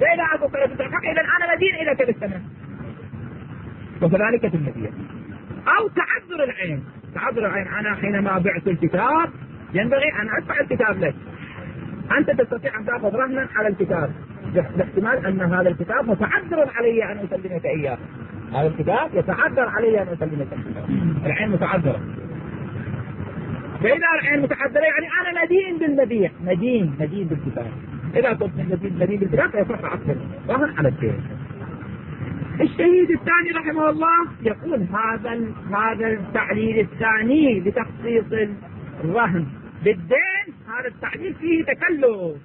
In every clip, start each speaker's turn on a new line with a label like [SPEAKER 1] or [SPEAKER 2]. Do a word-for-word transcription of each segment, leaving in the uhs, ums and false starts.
[SPEAKER 1] فإذا أكو خلل بالاستحقاق إذا أنا مدين إليك بالثمن. وكذلك في المبيع. أو تعذر العين. تعذر العين، أنا حينما بعت الكتاب ينبغي أن أدفع الكتاب لك، أنت تستطيع أن تأخذ رهنا على الكتاب باحتمال أن هذا الكتاب متعذر علي أن أسلمك إياه. هذا الكتاب يتعذر علي أن أسلمك إياه. العين متعذرة. فإذا العين متعذرة يعني أنا مدين بالمبيع، مدين مدين بالكتاب. إذا كنت مدين مدين بالكتاب فيصح عقد رهن على الدين. الشهيد الثاني رحمه الله يقول هذا هذا التعليل الثاني لتخصيص الرهن بالدين، هذا التعليل فيه تكلف.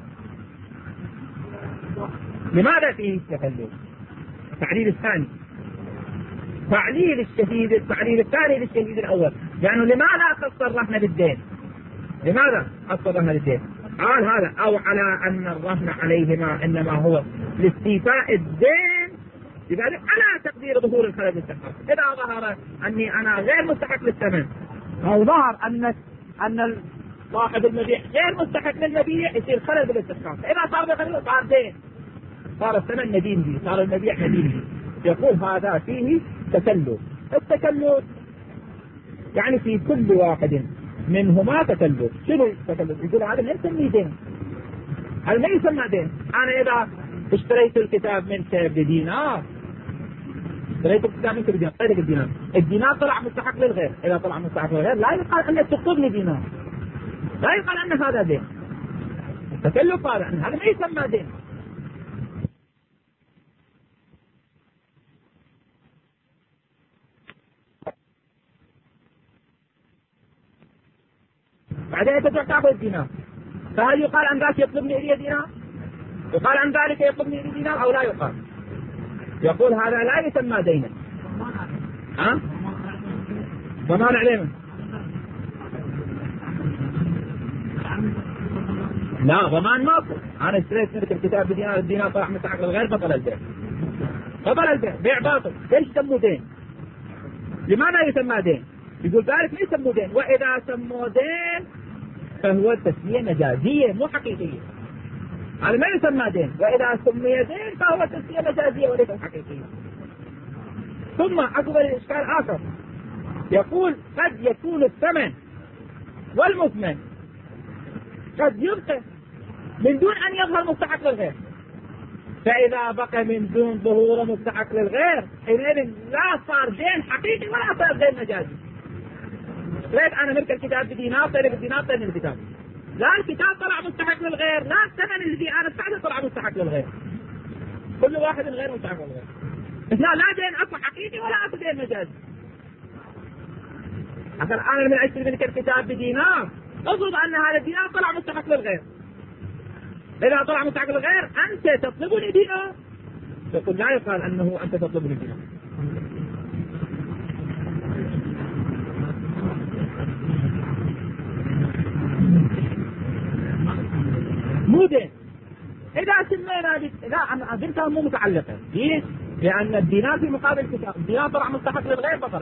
[SPEAKER 1] لماذا فيه تكلف؟ التعليل الثاني تعليل الشهيد التعليل الثاني للشهيد الأول، لأنه يعني لماذا خص الرهن بالدين؟ لماذا خص الرهن بالدين؟ قال هذا أو على أن الرهن عليهما إنما هو لاستيفاء الدين، لذلك على تقدير ظهور الخلل بالاستحقاق. إذا ظهر أني أنا غير مستحق للثمن أو ظهر أن أن صاحب المبيع غير مستحق للمبيع يصير خلل بالاستحقاق. إذا صار بخلل صار دين، صار الثمن مدين به، صار المبيع مدين به. يقول هذا فيه تكلف. التكلف يعني في كل واحد منهما تكلف. شنو التكلف؟ يقول هذا ما يسمى دين، هذا ما يسمى دين. أنا إذا اشتريت الكتاب منك بدينار، اشتريت الكتاب منك بدينار، اشتريت الدينار، الدينار طلع مستحق للغير. إذا طلع مستحق للغير لا يقال أنك تقتض لي دينار، لا يقال أن هذا دين. التكلف هذا هذا ما يسمى دين. بعدين ترجع تاخذ الدينار، فهل يقال عن ذلك يطلبني إلي دينار؟ يقال عن ذلك يطلبني إلي دينار أو لا يقال؟ يقول هذا لا يسمى دينا. ها؟ ضمان عليه؟ لا ضمان ماكو. أنا اشتريت منك الكتاب بدينار، الدينار طلع مستحق للغير، بطل البيع. بطل البيع، بيع باطل. ليش سموه دين؟ لماذا يسمى دين؟ يقول ذلك ما يسموه دين، وإذا سموه دين فهو تسمية مجازية مو حقيقية. هذا ما يسمى دين، وإذا سمي دين فهو تسمية مجازية وليس حقيقية. ثم أكبر الإشكال آخر، يقول قد يكون الثمن والمثمن قد يبقى من دون أن يظهر مستحق للغير، فإذا بقى من دون ظهور مستحق للغير حينئذ لا صار دين حقيقي ولا صار دين مجازي. اشتريت أنا ملك الكتاب بدينار، طيب الدينار طيب الكتاب، لا الكتاب طلع مستحق للغير، لا الثمن الذي أنا ادفعته طلع مستحق للغير، كل واحد غير مستحق للغير. لا لا دين أكو حقيقي ولا أكو دين مجازي. عشان أنا من أشتري ملك الكتاب بدينار أفرض أن هذا الدينار طلع مستحق للغير، إذا طلع مستحق للغير أنت تطلبني دينار، يقول لا يقال أنه أنت تطلبني دينار. مو دين. إذا سمينا بي... لا أنا أدركها مو متعلقة. ليش؟ لأن الدينار في مقابل الكتاب، الدينار طلع مستحق للغير بطل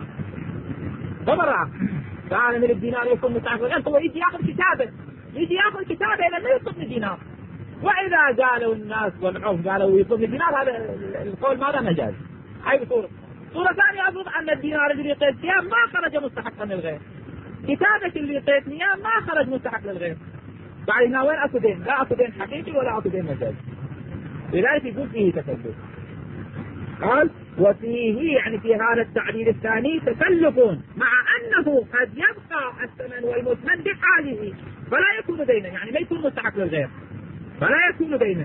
[SPEAKER 1] بطل كان من الدينار يكون مستحق للغير، هو يجي يأخذ كتابه، يجي يأخذ كتابه إذا ما يطلبني دينار. وإذا قالوا الناس والعرف قالوا يطلبني دينار، هذا القول ماذا مجاز. هاي صورة. صورة ثانية أفرض أن الدينار اللي قيت فيها ما خرج مستحقا للغير، كتابك اللي قيت فيها ما خرج مستحق للغير، بعد هنا وين أكو دين؟ لا أكو دين حقيقي ولا أكو دين مجازي. لذلك يقول فيه تكلف. قال وفيه يعني في هذا التعديل الثاني تكلف، مع أنه قد يبقى الثمن والمثمن بحاله فلا يكون دينا، يعني ما يكون مستحق للغير فلا يكون دينا.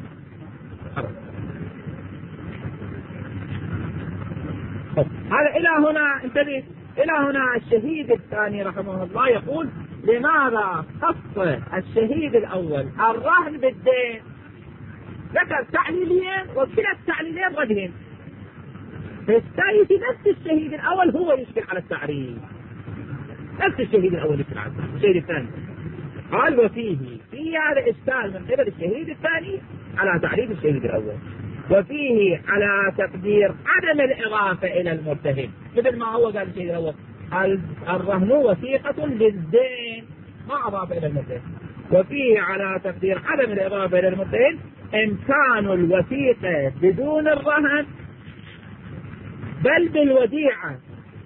[SPEAKER 1] هذا إلى هنا انتبه، إلى هنا الشهيد الثاني رحمه الله يقول لماذا خص الشهيد الأول الرهن بالدين؟ ذكر تعليلين وكلا التعليلين وجهين، فالثاني نفس الشهيد الأول هو يشكل على التعريف، نفس الشهيد الأول يشكل على الشهيد الثاني. قال وفيه في هذا إشكال من قبل الشهيد الثاني على تعريف الشهيد الأول، وفيه على تقدير عدم الإضافة إلى المتهم، مثل ما هو قال الشهيد الأول الرهن وثيقة للدين ما أضاف إلى المتهم، وفيه على تقدير عدم الإضافة إلى المتهم إمكان الوثيقة بدون الرهن بل بالوديعة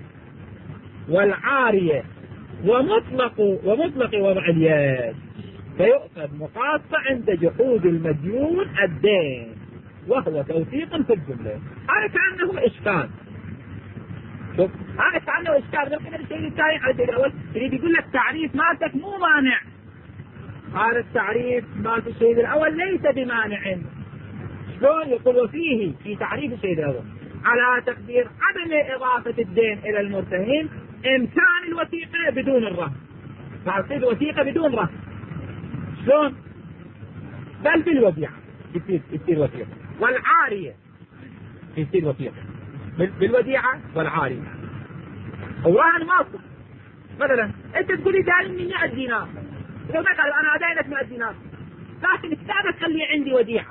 [SPEAKER 1] والعارية ومطلق ومطلق وضع اليد، فيؤخذ مقاطع عند جحود المديون الدين وهو توثيق في الجملة. هذا كأنه إشكال. شوف هذا كأنه إشكال. ممكن الشيء الثاني على الشيء الأول يريد يقول لك تعريف مالتك مو مانع. هذا التعريف مالت الشيء الأول ليس بمانع. شلون يقول وفيه في تعريف الشيء الأول على تقدير عدم إضافة الدين إلى المرتهن إمكان الوثيقة بدون الرهن، فتصير الوثيقة بدون رهن. شلون؟ بل بالوديعة يصير يصير وثيقة، والعارية يصير وثيقة بالوديعة والعارية. الرهن ماصر مثلا أنت تقول لي دايني مئة دينار، لو ما قال أنا أداينك مئة دينار، لكن كتابك خلي عندي وديعة.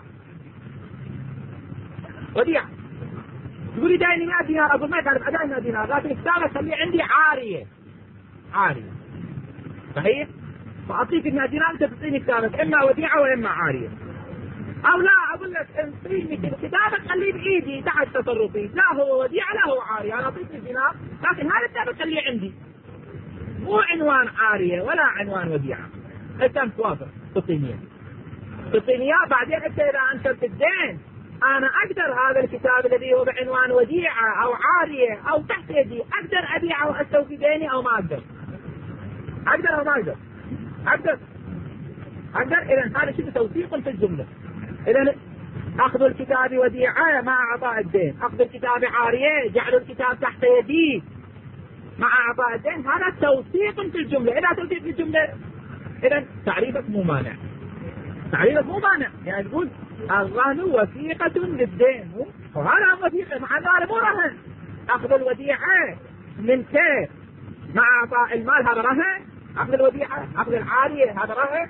[SPEAKER 1] وديعة تقول لي دايني مئة دينار، أقول ما قال أدايني مئة دينار، لكن كتابك خلي عندي عارية. عارية صحيح؟ فأعطيك مئة دينار أنت تعطيني كتابك إما وديعة وإما عارية. أو لا أقول لك انطيني كتابك خليه بإيدي تحت تصرفي، لا هو وديعة لا هو عارية، أنا أعطيك دينار لكن هذا كتابك خليه عندي، مو عنوان عارية ولا عنوان وديعة. أنت توافق تعطيني تعطيني إياه، بعدين أنت إذا أنشرت الدين أنا أقدر هذا الكتاب الذي هو بعنوان وديعة أو عارية أو تحت يدي أقدر أبيعه وأستوفي ديني أو ما أقدر؟ أقدر أو ما أقدر؟ أقدر أقدر. إذا هذا شيء توثيق في الجملة. إذا أخذ الكتاب وديعة مع أعطاء الدين، أخذ الكتاب عارية، جعل الكتاب تحت يدي مع أعطاء الدين، هذا توثيق في الجملة. إذا توثيق في الجملة إذا تعريفك مو مانع، تعريفك مو مانع. يعني تقول الرهن وثيقة للدين، وهذا وثيقة مع ذلك مو رهن. أخذ الوديعة من كيف مع أعطاء المال هذا رهن، أخذ الوديعة أخذ العارية هذا رهن،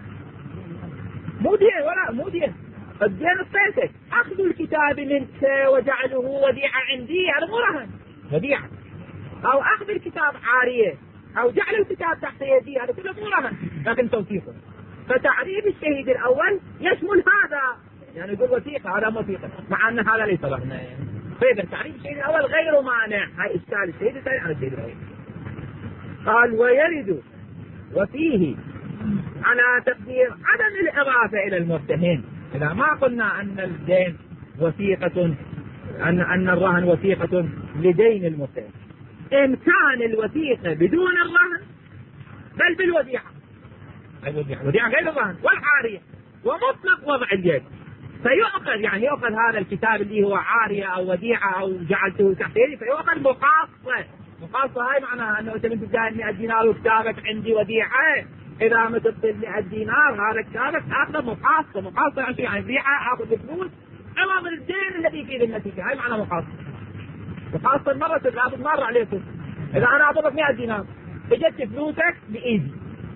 [SPEAKER 1] مو دين ولا مو دين. الدين الطيتك أخذ الكتاب منك وجعله وديعة عندي هذا مو رهن، وديعة. أو أخذ الكتاب عارية أو جعل الكتاب تحت يدي هذا كله مو رهن لكن توثيقه. فتعريف الشهيد الأول يشمل هذا، يعني يقول وثيقة هذا وثيقة مع أن هذا ليس رهن. فإذا تعريف الشهيد الأول غير مانع. هاي إشكال الشهيد الثاني على الشهيد الأول. قال ويرد وفيه على تقدير عدم الإضافة إلى المرتهن. إذا ما قلنا أن الدين وثيقة أن أن الرهن وثيقة لدين المرتهن، إمكان الوثيقة بدون الرهن بل بالوديعة. الوديعة الوديعة غير الرهن والعارية ومطلق وضع اليد، فيؤخذ يعني يؤخذ هذا الكتاب اللي هو عارية أو وديعة أو جعلته تحت يدي فيؤخذ مقاصة. مقاصة هاي معناها أنه أنت من تدين مئة دينار وكتابك عندي وديعة، إذا ما تبطل مئة دينار هذا كتابك آخذ مقاصة. مقاصة يعني يعني بيعة آخذ الفلوس عوض الدين الذي في ذمتك. هاي معنى مقاصة. مقاصة مرة تلعب مرة عليكم. إذا أنا أعطيك مئة دينار فجدت فلوسك بإيدي،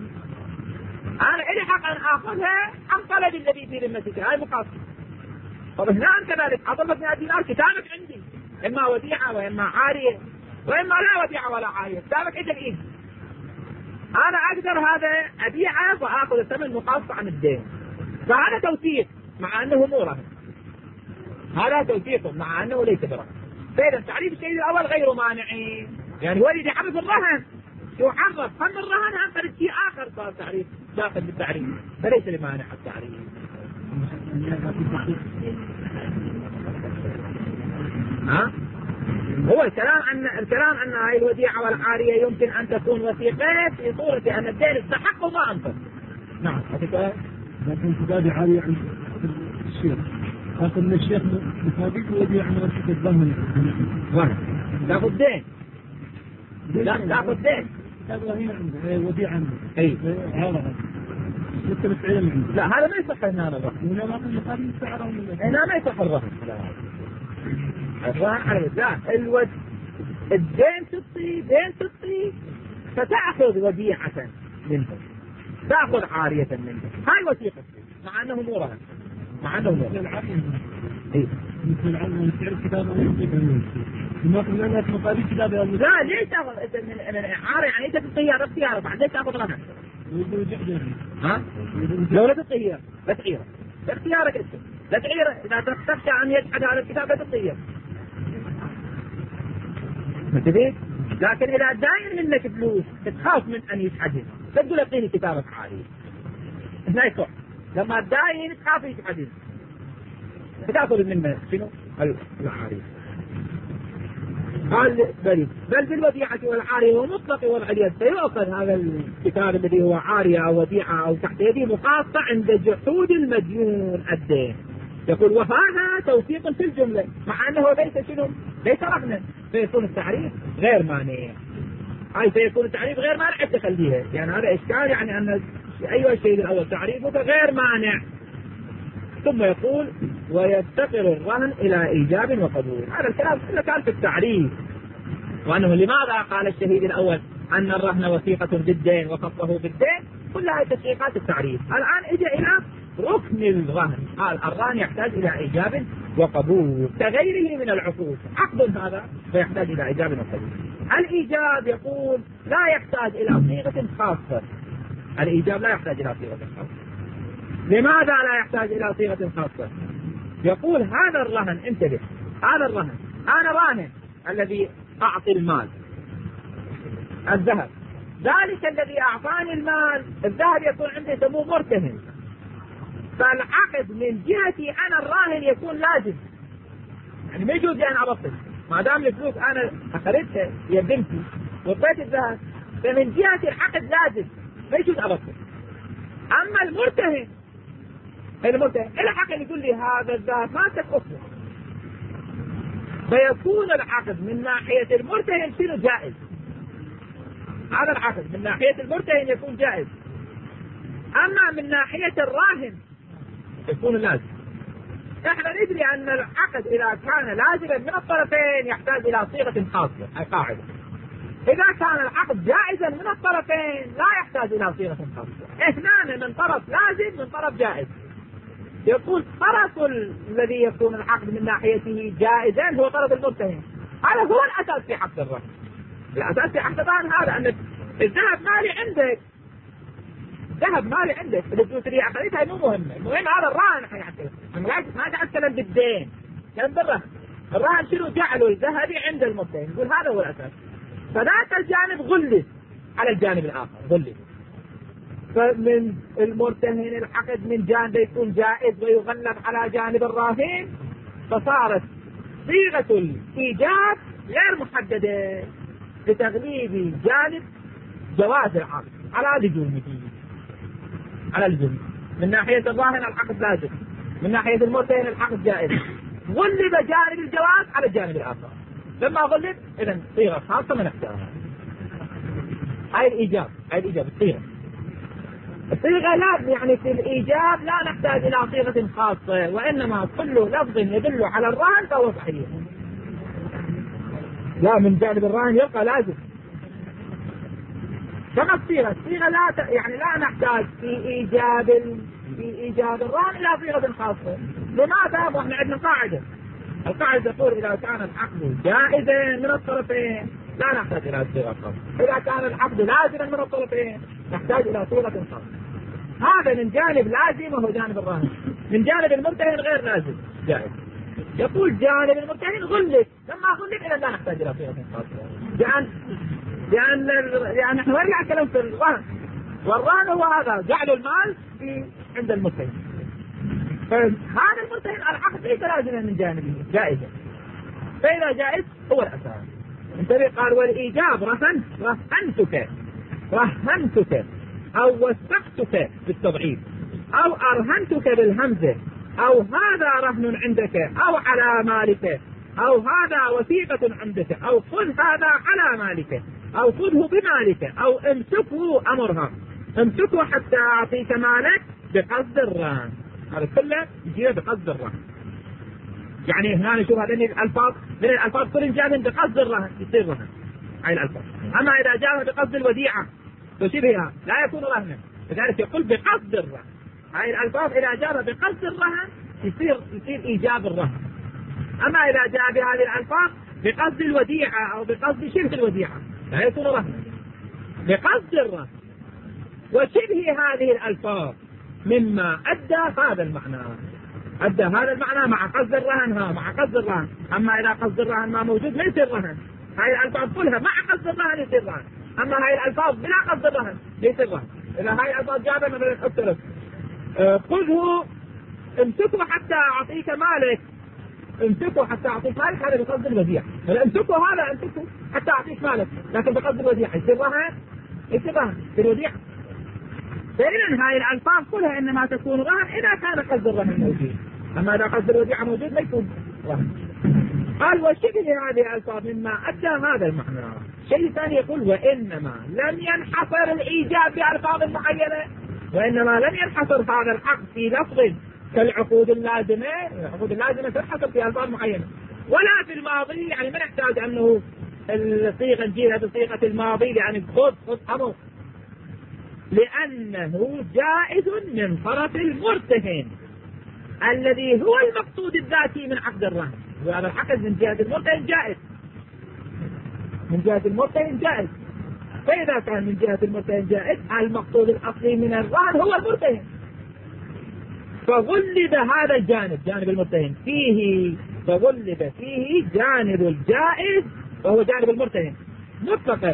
[SPEAKER 1] أنا إلي حق أن آخذها عن طلب الذي في ذمتك. هاي مقاصة. طب هنا كذلك أعطيك مئة دينار كتابك عندي إما وديعة وإما عارية وإما لا وديعة ولا عارية، كتابك عندي بإيدي، أنا أقدر هذا أبيعه وآخذ الثمن مقاصة عن الدين. فهذا توثيق مع أنه مو رهن، هذا توثيق مع أنه ليس برهن. فإذا تعريف الشيء الأول غير مانعين. يعني هو اللي يعرف الرهن يعرف هم الرهن هم فرد شيء آخر صار تعريف داخل بالتعريف، فليس لمانع التعريف. ها؟ هو الكلام أن الكلام أن هاي الوديعة والعارية يمكن أن تكون وثيقة في صورة أن الدين استحق وما أنفق. نعم.
[SPEAKER 2] لكن كتابي عارية عند الشيخ، لكن من الشيخ مفاديك وديعة من الشيخ الضمن.
[SPEAKER 1] واحد. تأخذ دين. لا تأخذ دين.
[SPEAKER 2] هذا هنا عنده وديعة عنده.
[SPEAKER 1] أي.
[SPEAKER 2] هذا. لسه متعلم عنده.
[SPEAKER 1] لا هذا ما يصح هنا الرهن.
[SPEAKER 2] هنا ما كان مقابل سعره من.
[SPEAKER 1] هنا ما يصح الرهن. الرهن على لا الود الدين تعطي دين تعطي فتأخذ وديعة منه، تأخذ عارية منه، هاي وثيقة مع أنه مو رهن، مع أنه مو رهن. إيه.
[SPEAKER 2] مثل العلم تعرف كتابه ويجيبه. ما قلنا لك مقابل كتابه.
[SPEAKER 1] لا ليش تأخذ من من عارية يعني أنت تطير اختيار بعد ليش تأخذ رهن؟
[SPEAKER 2] يقول جحجر.
[SPEAKER 1] ها؟ لو لا تطير لا تطير اختيارك أنت. لا تعيره، إذا تخشى أن يجحد هذا الكتاب لا تطير. متفق؟ لكن إذا داين منك فلوس تخاف من أن يجحده تقول اعطيني كتابك عاري. لا يصح. لما داين تخاف يجحده تأخذ منه شنو؟ العاري. قال بل بل بالوديعة والعارية ومطلق وضع اليد، فيؤخذ هذا الكتاب الذي هو عارية أو وديعة أو تحت يده مخاصة عند جحود المديون الدين. يقول وهذا توثيق في الجملة مع أنه ليس شنو؟ ليس رهنا، فيكون التعريف غير مانع. هاي فيكون التعريف غير مانع تخليها، يعني هذا إشكال، يعني أن أيها الشيء الأول تعريفه غير مانع. ثم يقول ويفتقر الرهن إلى إيجاب وقبول. هذا الكلام كله كان في التعريف، وأنه لماذا قال الشهيد الأول أن الرهن وثيقة بالدين وخصه بالدين، كلها تشريقات التعريف. الآن إجا إلى ركن الرهن، قال الرهن يحتاج إلى إيجاب وقبول كغيره من العقود. عقد هذا فيحتاج إلى إيجاب وقبول. الإيجاب يقول لا يحتاج إلى صيغة خاصة، الإيجاب لا يحتاج إلى صيغة خاصة. لماذا لا يحتاج إلى صيغة خاصة؟ يقول هذا الرهن، انتبه، هذا الرهن أنا راهن الذي أعطي المال الذهب، ذلك الذي أعطاني المال الذهب يكون عندي يسموه مرتهن، فالعقد من جهتي أنا الراهن يكون لازم، يعني ما يجوز أن أبطل ما دام الفلوس أنا أخذتها هي بنتي وطيت الذهب، فمن جهتي العقد لازم ما يجوز أبطل. أما المرتهن المرتهن الحق يقول لي هذا الذهب ما تكفه، فيكون العقد من ناحية المرتهن شنو جائز. هذا العقد من ناحية المرتهن يكون جائز، أما من ناحية الراهن يكون لازم. احنا ندري أن العقد إذا كان لازما من الطرفين يحتاج إلى صيغة خاصة، هي قاعدة. إذا كان العقد جائزا من الطرفين لا يحتاج إلى صيغة خاصة. اثنان من طرف لازم من طرف جائز. يقول طرف الذي يكون العقد من ناحيته جائزا هو طرف المرتهن، هذا هو الأساس في حق الرهن. الأساس في حق الرهن هذا أن الذهب مالي عندك، الذهب مالي عندك، الفلوس اللي أخذتها مو مهمة، المهم هذا الرهن حيحكي. ما تتكلم بالدين، كلام بالرهن. الرهن شنو جعله الذهبي عند المرتهن، يقول هذا هو الأساس. فذاك الجانب غلس على الجانب الآخر، غلس. فمن المرتهن العقد من جانب يكون جائز ويغلب على جانب الراهن، فصارت صيغة الإيجاب غير محددة لتغليب جانب جواز العقد على لزومه، على لزومه. من ناحية الراهن العقد لازم، من ناحية المرتهن العقد جائز، غلب جانب الجواز على الجانب الآخر. لما غلب إذا صيغة خاصة من اختيارها. هاي الإيجاب، هاي الإيجاب الصيغة. الصيغة لا يعني في الإيجاب لا نحتاج إلى صيغة خاصة، وإنما كل لفظ يدل على الرهن فهو صحيح. لا من جانب الرهن يبقى لازم. كما الصيغة، الصيغة لا ت... يعني لا نحتاج في إيجاب ال... في إيجاب الرهن إلى صيغة خاصة. لماذا؟ وإحنا عندنا قاعدة. القاعدة تقول إذا كان العقد جائزا من الطرفين لا نحتاج إلى صيغة خاصة، إذا كان العقد لازما من الطرفين نحتاج إلى صيغة خاصة. هذا من جانب لازم وهو جانب الراهن، من جانب المرتهن غير لازم جائز. يقول جانب المرتهن غلب، لما غلب إذا لا نحتاج إلى صيغة خاصة، لأن لأن لأن نحن نرجع كلام في الرهن، والرهن هو هذا جعل المال في عند المرتهن. فهذا المرتهن العقد ليس لازما من جانبه جائزا، فإذا جائز هو الأساس. انتبه، قال والإيجاب رهن رهنتك رهنتك أو وثقتك بالتضعيف أو أرهنتك بالهمزة، أو هذا رهن عندك أو على مالك، أو هذا وثيقة عندك، أو خذ هذا على مالك، أو خذه بمالك، أو امسكه أمرها، امسكه حتى أعطيك مالك بقصد الرهن. هذا كله يجي بقصد الرهن. يعني هنا نشوف هذين الألفاظ، من الألفاظ كل جاء بقصد الرهن يصير رهن، هاي الألفاظ. أما إذا جاء بقصد الوديعة وشبهها لا يكون رهنا، لذلك يقول بقصد الرهن. هاي الألفاظ إذا جاء بقصد الرهن يصير يصير إيجاب الرهن. أما إذا جاء بهذه الألفاظ بقصد الوديعة أو بقصد شبه الوديعة لا يكون رهنا، بقصد الرهن. وشبه هذه الألفاظ مما أدى هذا المعنى. أدى هذا المعنى مع قصد الرهن، ها مع قصد الرهن. أما إذا قصد الرهن ما موجود ما يصير رهن. هاي الألفاظ كلها مع قصد الرهن يصير رهن، أما هاي الألفاظ بلا قصد الرهن يصير رهن. إذا هاي الألفاظ جابها مثلا اختلف خذه امسكه حتى أعطيك مالك، امسكه حتى أعطيك مالك، هذا بقصد الوديعة. امسكه هذا امسكه حتى أعطيك مالك، لكن بقصد الوديعة يصير رهن، يصير رهن في الوديعة. فإذا هاي الألفاظ كلها إنما تكون رهن إذا كان قصد الرهن موجود، أما إذا قصد الوديعة موجود ما يكون رهن. قال وشبه هذه الألفاظ مما أدى هذا المعنى. شيء ثاني يقول وإنما لم ينحصر الإيجاب بألفاظ معينة، وإنما لم ينحصر هذا العقد في لفظ كالعقود اللازمة. العقود اللازمة تنحصر في ألفاظ معينة، ولا في الماضي، يعني ما نحتاج أنه الصيغة نجيها بصيغة الماضي يعني خذ خذ أمر، لأنه جائز من طرف المرتهن الذي هو المقصود الذاتي من عقد الرهن. وهذا العقد من جهة المرتهن جائز، من جهة المرتهن جائز. فإذا كان من جهة المرتهن جائز، المقصود الأصلي من الرهن هو المرتهن، فغلب هذا الجانب جانب المرتهن فيه، فغلب فيه جانب الجائز وهو جانب المرتهن مطلقا.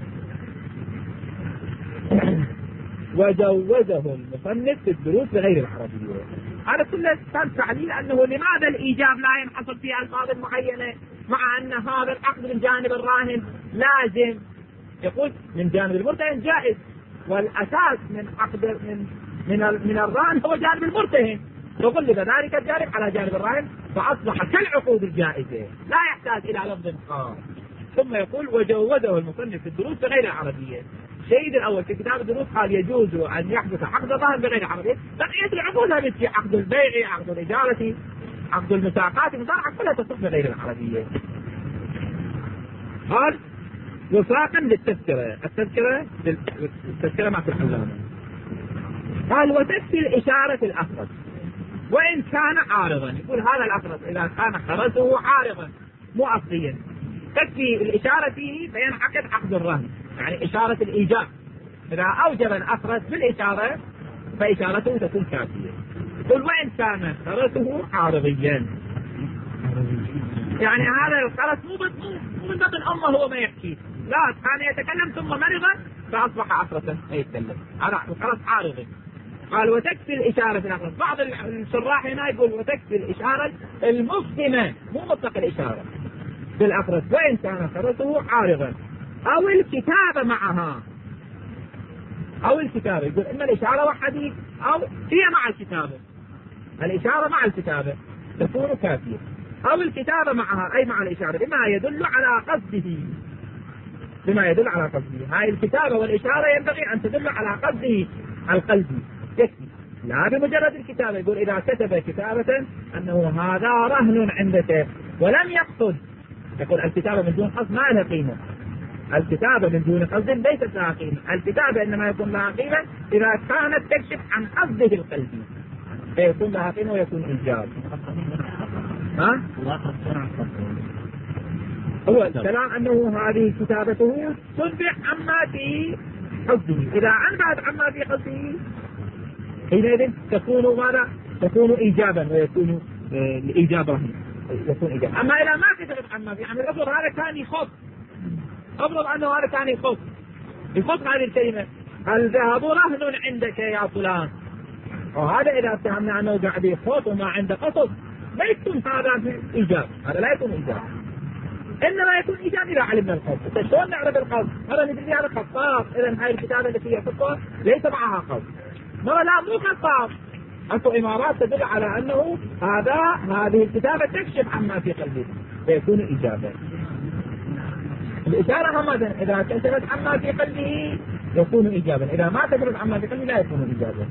[SPEAKER 1] وجوزه المصنف في الدروس بغير العربية. هذا كله كان تعليل أنه لماذا الإيجاب لا ينحصر في ألفاظ معينة، مع أن هذا العقد من جانب الراهن لازم. يقول من جانب المرتهن جائز، والأساس من عقد من من من الراهن هو جانب المرتهن، فغلب ذلك الجانب على جانب الراهن فأصبح كالعقود الجائزة لا يحتاج إلى لفظ خاص. ثم يقول وجوزه المصنف في الدروس بغير العربية. الشيء الأول في كتاب الدروس قال يجوز أن يحدث عقد الرهن بغير العربية، بقية العقود مثل عقد البيع، عقد الإجارة، عقد المساقات، المساقات كلها تصف بغير العربية. قال وفاقا للتذكرة، التذكرة التذكرة مع العلامة. قال وتكفي الإشارة في الأفرد وإن كان عارضا. يقول هذا الأفرد إذا كان خرجه عارضا مو أصليا تكفي الإشارة فيه فينعقد عقد الرهن، يعني إشارة الإيجاب. إذا أوجب الأفرد بالإشارة فإشارته تكون كافية. يقول وإن كان خرجه عارضيا، يعني هذا الخرس مو مو من بطن أمه هو ما يحكي، لا كان يتكلم ثم مرض فأصبح عفرة ما يتكلم، هذا الخرس عارضي. قال وتكفي الإشارة في الأفراد. بعض الشراح هنا يقول وتكفي الإشارة المفهمة مو مطلق الإشارة بالأفراد وإن كان خرسه عارضا، أو الكتابة معها، أو الكتابة. يقول إما الإشارة وحدي أو هي مع الكتابة، الإشارة مع الكتابة تكون كافية، أو الكتابة معها أي مع الإشارة بما يدل على قصده، بما يدل على قصده. هاي الكتابة والإشارة ينبغي أن تدل على قصده القلبي يكفي، لا بمجرد الكتابة. يقول إذا كتب كتابة أنه هذا رهن عندك ولم يقصد، يقول الكتابة من دون قصد ما لها قيمة، الكتابة من دون قصد ليست لها قيمة. الكتابة إنما يكون لها قيمة إذا كانت تكشف عن قصده القلبي فيكون لها قيمة ويكون إيجاب. ها؟ هو الكلام أنه هذه كتابته تنبع عما في قصده، إذا أنبعت عما في قصده حينئذ تكون ماذا؟ تكون إيجابا ويكون الإيجاب رهن يكون إيجابا. أما إذا ما كتبت عما في، يعني أفرض هذا كان يخط، أفرض أنه هذا كان يخط يخط هذه الكلمة الذهب رهن عندك يا فلان، وهذا إذا اتهمنا أنه قاعد يخط وما عنده قصد ما يكون هذا إيجاب، هذا لا يكون إيجاب، إنما يكون إيجاب إذا علمنا القصد. شلون نعرف القصد؟ هذا ندري هذا خطاط، إذا هاي الكتابة التي هي خطة ليس معها قصد. مرة لا مو خطاط، أكو إمارات تدل على أنه هذا هذه الكتابة تكشف عما في قلبه فيكون إيجابا. الإشارة همذا إذا كشفت عما في قلبه يكون إيجابا، إذا ما كشفت عما في قلبه لا يكون إيجابا.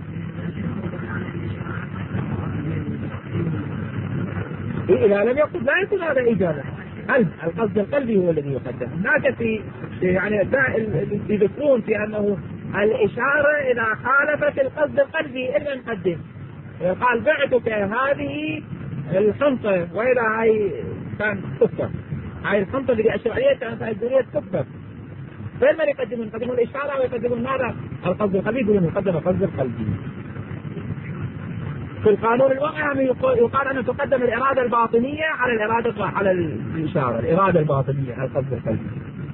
[SPEAKER 1] إذا لم يقصد لا يكون هذا إيجابا. هل القصد القلبي هو الذي يقدم؟ هناك في يعني يذكرون في أنه الإشارة إذا خالفت القصد القلبي إلا نقدم. قال بعتك هذه الحنطة وإذا هاي كان كفر، هاي الحنطة اللي أشرع عليها كانت هاي الدنيا كفر، فين من يقدمون؟ يقدمون الإشارة ويقدمون ماذا؟ القصد القلبي، يقولون يقدم القصد القلبي. في القانون الوضعي يقال أنه تقدم الإرادة الباطنية على الإرادة على الإشارة، الإرادة الباطنية القصد القلبي.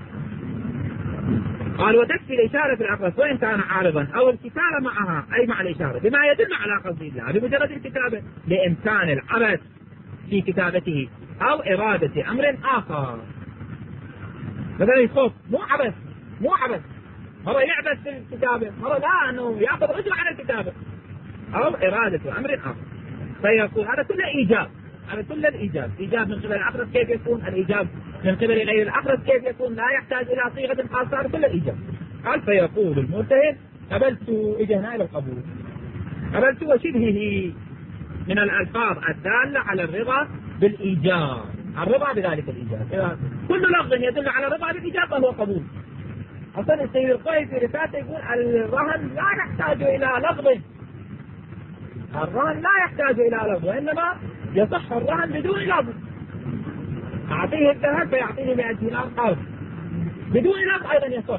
[SPEAKER 1] قال وتكفي الإشارة في الأقرص وإن كان عارضا أو الكتابة معها أي مع الإشارة بما يدل على قصد الله بمجرد الكتابة لإمكان العبث في كتابته أو إرادة أمر آخر. مثلا الصوت مو عبث مو عبث مرة يعبث في الكتابة، مرة لا أنه يأخذ رجل على الكتابة أو إرادة أمر آخر. فيقول هذا كله إيجاب، هذا كله الإيجاب، إيجاب من قبل الأقرص كيف يكون، الإيجاب من قبل غير الأقرص كيف يكون، لا يحتاج إلى صيغة خاصة، هذا كله إيجاب. قال فيقول المرتهن قبلت، إجهنا إلى القبول، قبلت وشبهه من الألفاظ الدالة على الرضا بالإيجاب، الرضا بذلك الإيجاب. كل لفظ يدل على الرضا بالإيجاب فهو قبول. أصلا السيد القوي في رسالته يقول الرهن لا يحتاج إلى لفظ، الرهن لا يحتاج إلى لفظ، وإنما يصح الرهن بدون لفظ. أعطيه الذهب فيعطيني مئة دينار قرض بدون لفظ، أيضا يصح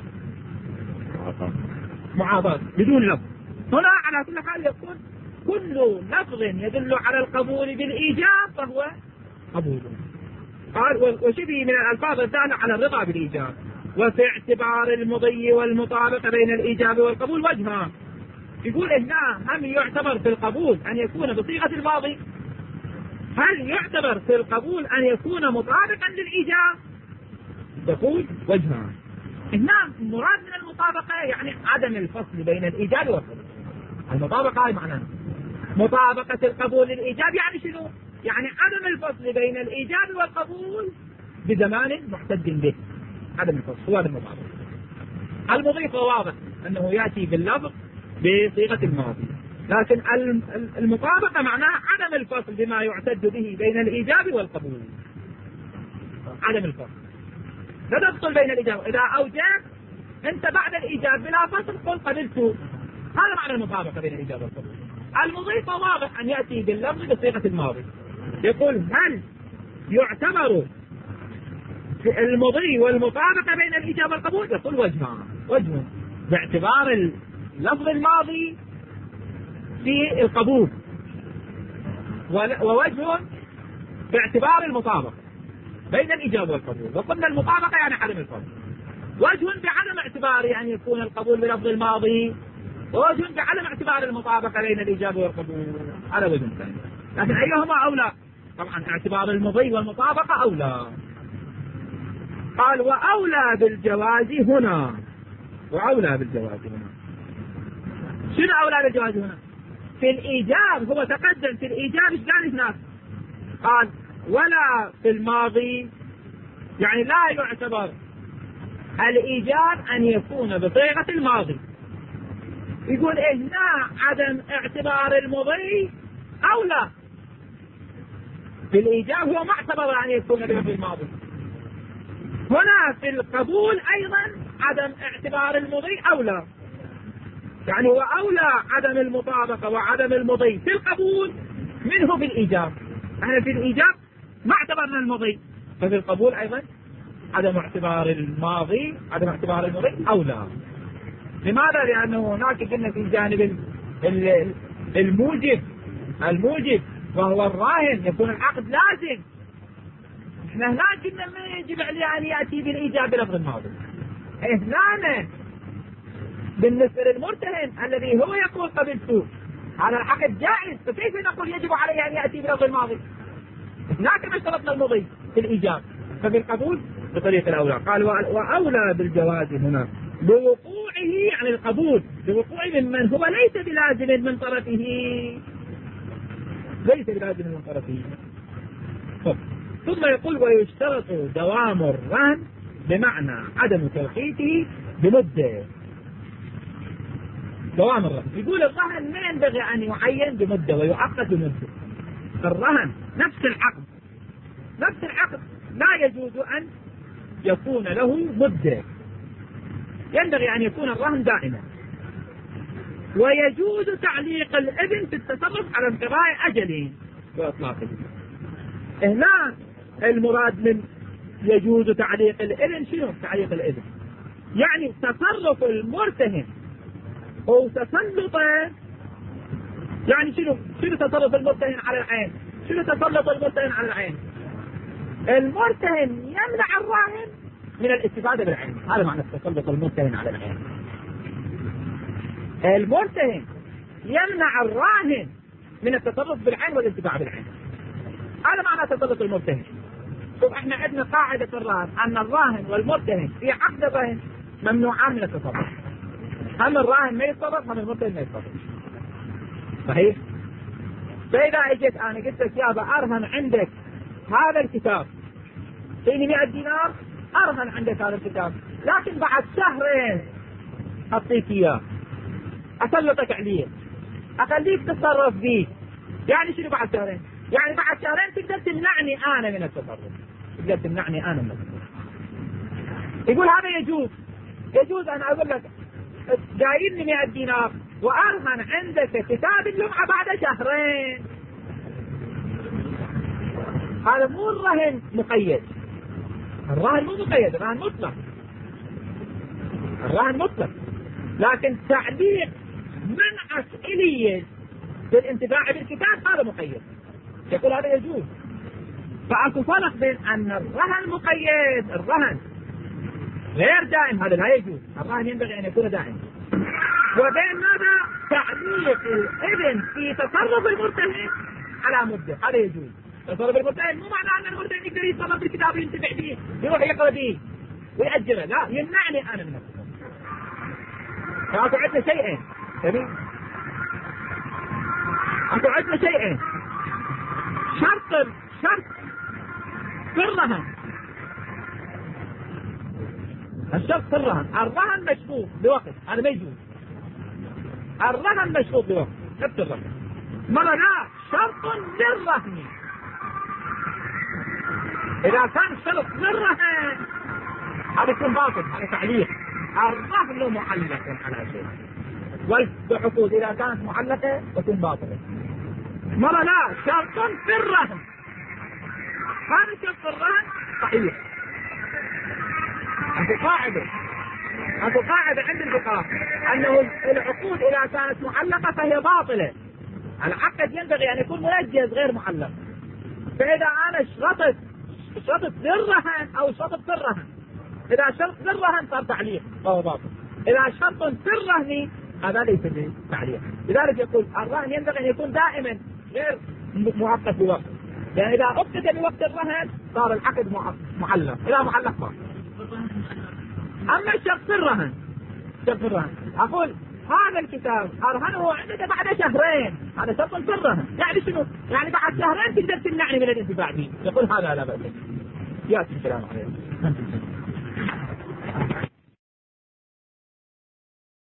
[SPEAKER 1] معاضات بدون لفظ. هنا على كل حال يكون كل لفظ يدل على القبول بالإيجاب فهو قبول. قال وشبه من الألفاظ الدالة على الرضا بالإيجاب. وفي اعتبار المضي والمطابقة بين الإيجاب والقبول وجهان. يقول هنا هم يعتبر في القبول أن يكون بصيغة الماضي، هل يعتبر في القبول أن يكون مطابقا للإيجاب؟ يقول وجهان. هنا مراد من المطابقة يعني عدم الفصل بين الإيجاب والقبول. المطابقة هاي معناها مطابقة القبول للإيجاب يعني شنو؟ يعني عدم الفصل بين الإيجاب والقبول بزمان معتد به، عدم الفصل هو هذا المطابقة. المضيف واضح أنه يأتي باللفظ بصيغة الماضي، لكن المطابقة معناها عدم الفصل بما يعتد به بين الإيجاب والقبول، عدم الفصل. لا تفصل بين الإيجاب، إذا أوجبت أنت بعد الإيجاب بلا فصل قل قبلت، هذا معنى المطابقة بين الإيجاب والقبول. المضيف واضح أن يأتي باللفظ بصيغة الماضي. يقول هل يعتبر المضي والمطابقة بين الإيجاب والقبول؟ يقول وجهان، وجه باعتبار اللفظ الماضي في القبول، ووجه باعتبار المطابقة بين الإيجاب والقبول. وقلنا المطابقة يعني عدم الفصل، وجه بعدم اعتبار يعني يكون القبول بلفظ الماضي، ووجه بعدم اعتبار المطابقة بين الإيجاب والقبول على وجه ثاني. لكن أيهما أولى؟ طبعا اعتبار المضي والمطابقة أولى. قال وأولى بالجواز هنا، وأولى بالجواز هنا. شنو أولى بالجواز هنا؟ في الإيجاب هو تقدم في الإيجاب ايش قال هناك؟ قال ولا في الماضي، يعني لا يعتبر الإيجاب أن يكون بصيغة الماضي. يقول هنا عدم اعتبار المضي أولى، في الإيجاب هو ما اعتبر أن يكون بلفظ الماضي. هنا في القبول أيضا عدم اعتبار المضي أولى، يعني هو أولى عدم المطابقة وعدم المضي في القبول منه في الإيجاب. احنا في الإيجاب ما اعتبرنا المضي، ففي القبول أيضا عدم اعتبار الماضي عدم اعتبار المضي أولى. لماذا؟ لأنه هناك قلنا في جانب الموجب الموجب وهو الراهن يكون العقد لازم. احنا هناك قلنا ما يجب عليه أن يأتي بالإيجاب بلفظ الماضي. هنا بالنسبة للمرتهن الذي هو يقول قبلت هذا العقد جائز، فكيف نقول يجب عليه أن يأتي بلفظ الماضي؟ هناك ما اشترطنا المضي في الإيجاب، ففي القبول بطريقة الأولى. قال وأولى بالجواز هنا بوقوعه عن القبول، بوقوعه ممن هو ليس بلازم من طرفه، ليس بلازم من طرفه. ثم يقول ويشترط دوام الرهن بمعنى عدم توقيته بمدة. دوام الرهن، يقول الرهن ما ينبغي أن يعين بمدة ويؤقت بمدة. الرهن نفس العقد، نفس العقد لا يجوز أن يكون له مدة، ينبغي أن يكون الرهن دائما. ويجوز تعليق الإذن في التصرف على انقضاء أجله وإطلاقه. هنا المراد من يجوز تعليق الإذن شنو؟ تعليق الإذن يعني تصرف المرتهن أو تسلطه يعني شنو شنو تصرف المرتهن على العين؟ شنو تسلط المرتهن على العين؟ المرتهن يمنع الراهن من الاستفادة بالعين، هذا معنى تسلط المرتهن على العين. المرتهن يمنع الراهن من التصرف بالعين والانتفاع بالعين، هذا معنى تسلط المرتهن. شوف احنا عندنا قاعدة في الرهن ان الراهن والمرتهن في عقد الرهن ممنوعان من التصرف، هم الراهن ما يتصرف هم المرتهن ما يتصرف، صحيح؟ فإذا اجيت انا قلت لك يابا ارهن عندك هذا الكتاب فيني مئة دينار، ارهن عندك هذا الكتاب، لكن بعد شهرين اعطيك اياه، اسلطك عليه، اخليك تتصرف فيه. يعني شنو بعد شهرين؟ يعني بعد شهرين تقدر تمنعني انا من التصرف، تقدر تمنعني انا من التصرف. يقول هذا يجوز، يجوز انا اقول لك جايبني مئة دينار وارهن عندك كتاب الجمعة بعد شهرين. هذا مو الرهن مقيد، الرهن مو مقيد، الرهن مطلق، الرهن مطلق، لكن تعليق منعك إلي بالانتفاع بالكتاب هذا مقيد، يقول هذا يجوز. فأكو فرق بين أن الرهن مقيد، الرهن غير دائم هذا لا يجوز، الرهن ينبغي أن يكون دائم، وبين ماذا تعليق الإذن في تصرف المرتهن على مدة، هذا يجوز. تصرف المرتهن مو معناه أن المرتهن يقدر يتصرف بالكتاب وينتفع به يروح يقرأ به ويأجره، لا، يمنعني أنا من التصرف. فأكو عندنا شيئين، جميل؟ أكو عندنا شيئين، شرط شرط في الرهن، الشرط في الرهن، الرهن مشروط بوقت، هذا ما يجوز. الرهن مشروط بوقت، نفس الرهن. مرة لا، شرط للرهن، إذا كان شرط للرهن هذا يكون باطل، هذا تعليق. الرهن معلق على شيء، والعقود إذا كانت معلقة تكون باطلة. مرة لا، شرط في الرهن، هذا شرط الرهن صحيح. أكو قاعدة أكو قاعدة عند الفقهاء أنه العقود إذا كانت معلقة فهي باطلة، العقد ينبغي أن يكون منجز غير معلق. فإذا أنا شرطت شرطت للرهن أو شرطت في الرهن، إذا شرط في الرهن صار تعليق فهو باطل، إذا شرط في الرهن هذا ليس تعليق. لذلك يقول الرهن ينبغي أن يكون دائما غير مؤقت بوقت، يعني إذا أبتدى بوقت الرهن صار العقد معلق، إذا معلق باطل. أما الشرط في الرهن، شرط الرهن أقول هذا الكتاب أرهنه عندك بعد شهرين، هذا شرط في الرهن، يعني شنو؟ يعني بعد شهرين تقدر تمنعني من الانتفاع به، يقول هذا لا بأس. يأتي الكلام عليه.